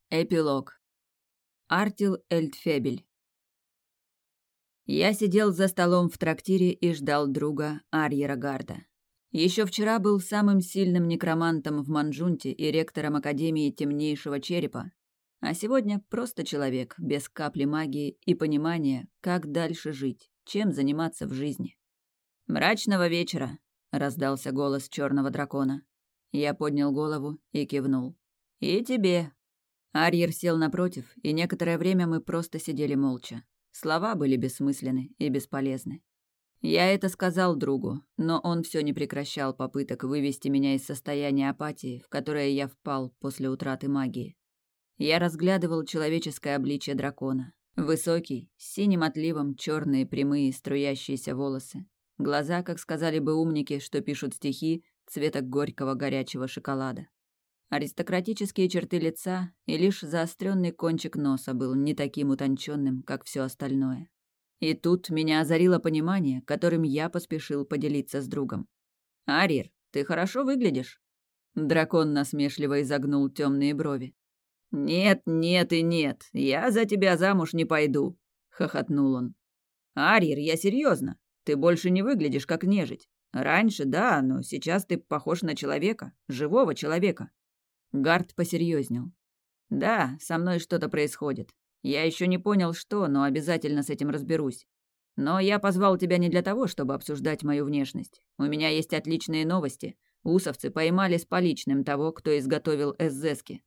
Эпилог. Артил Эльдфебель. Я сидел за столом в трактире и ждал друга Арьера Гарда. Еще вчера был самым сильным некромантом в Манджунте и ректором Академии Темнейшего Черепа, а сегодня просто человек, без капли магии и понимания, как дальше жить, чем заниматься в жизни. «Мрачного вечера!» — раздался голос черного дракона. Я поднял голову и кивнул. «И тебе!» Арьер сел напротив, и некоторое время мы просто сидели молча. Слова были бессмысленны и бесполезны. Я это сказал другу, но он все не прекращал попыток вывести меня из состояния апатии, в которое я впал после утраты магии. Я разглядывал человеческое обличье дракона. Высокий, с синим отливом, черные прямые струящиеся волосы. Глаза, как сказали бы умники, что пишут стихи, цвета горького горячего шоколада. Аристократические черты лица и лишь заостренный кончик носа был не таким утонченным, как все остальное. И тут меня озарило понимание, которым я поспешил поделиться с другом. «Арьер, ты хорошо выглядишь?» Дракон насмешливо изогнул темные брови. «Нет, нет и нет, я за тебя замуж не пойду», — хохотнул он. «Арьер, я серьезно, ты больше не выглядишь как нежить. Раньше, да, но сейчас ты похож на человека, живого человека». Гард посерьезнел. «Да, со мной что-то происходит. Я еще не понял, что, но обязательно с этим разберусь. Но я позвал тебя не для того, чтобы обсуждать мою внешность. У меня есть отличные новости. Усовцы поймали с поличным того, кто изготовил эсзески».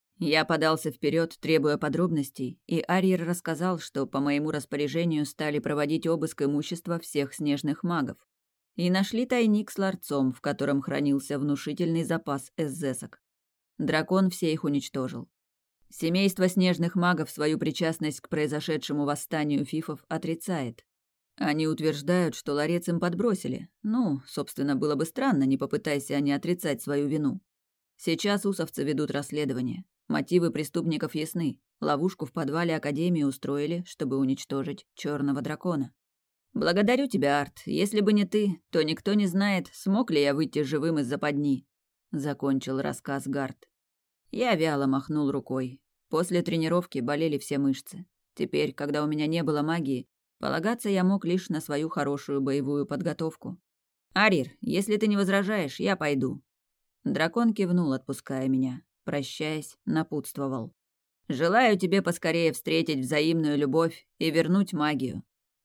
Я подался вперед, требуя подробностей, и Арьер рассказал, что по моему распоряжению стали проводить обыск имущества всех снежных магов. И нашли тайник с ларцом, в котором хранился внушительный запас эсзесок. Дракон все их уничтожил. Семейство снежных магов свою причастность к произошедшему восстанию фифов отрицает. Они утверждают, что ларец им подбросили. Ну, собственно, было бы странно, не попытайся они отрицать свою вину. Сейчас усовцы ведут расследование. Мотивы преступников ясны. Ловушку в подвале Академии устроили, чтобы уничтожить черного дракона. «Благодарю тебя, Арт. Если бы не ты, то никто не знает, смог ли я выйти живым из западни», — закончил рассказ Гард. Я вяло махнул рукой. После тренировки болели все мышцы. Теперь, когда у меня не было магии, полагаться я мог лишь на свою хорошую боевую подготовку. «Арьер, если ты не возражаешь, я пойду». Дракон кивнул, отпуская меня. Прощаясь, напутствовал. «Желаю тебе поскорее встретить взаимную любовь и вернуть магию».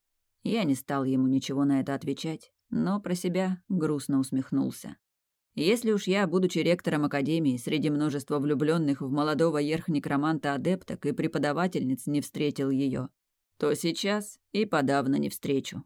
Я не стал ему ничего на это отвечать, но про себя грустно усмехнулся. Если уж я, будучи ректором Академии, среди множества влюбленных в молодого ерх-некроманта-адепток и преподавательниц не встретил ее, то сейчас и подавно не встречу.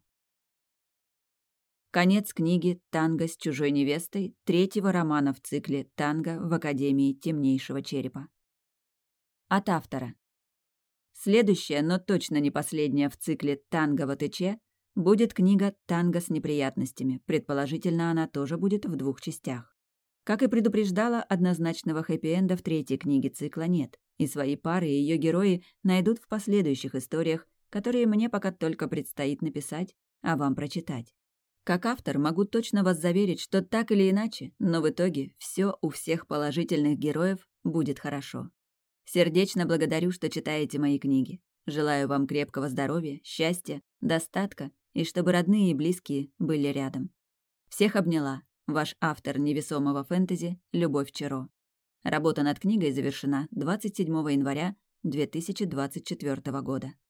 Конец книги «Танго с чужой невестой» третьего романа в цикле «Танго в Академии Темнейшего Черепа». От автора. Следующая, но точно не последняя в цикле «Танго в АТЧ» будет книга «Танго с неприятностями». Предположительно, она тоже будет в 2 частях. Как и предупреждала, однозначного хэппи-энда в третьей книге цикла нет, и свои пары и ее герои найдут в последующих историях, которые мне пока только предстоит написать, а вам прочитать. Как автор могу точно вас заверить, что так или иначе, но в итоге все у всех положительных героев будет хорошо. Сердечно благодарю, что читаете мои книги. Желаю вам крепкого здоровья, счастья, достатка и чтобы родные и близкие были рядом. Всех обняла. Ваш автор невесомого фэнтези Любовь Чаро. Работа над книгой завершена 27 января 2024 года.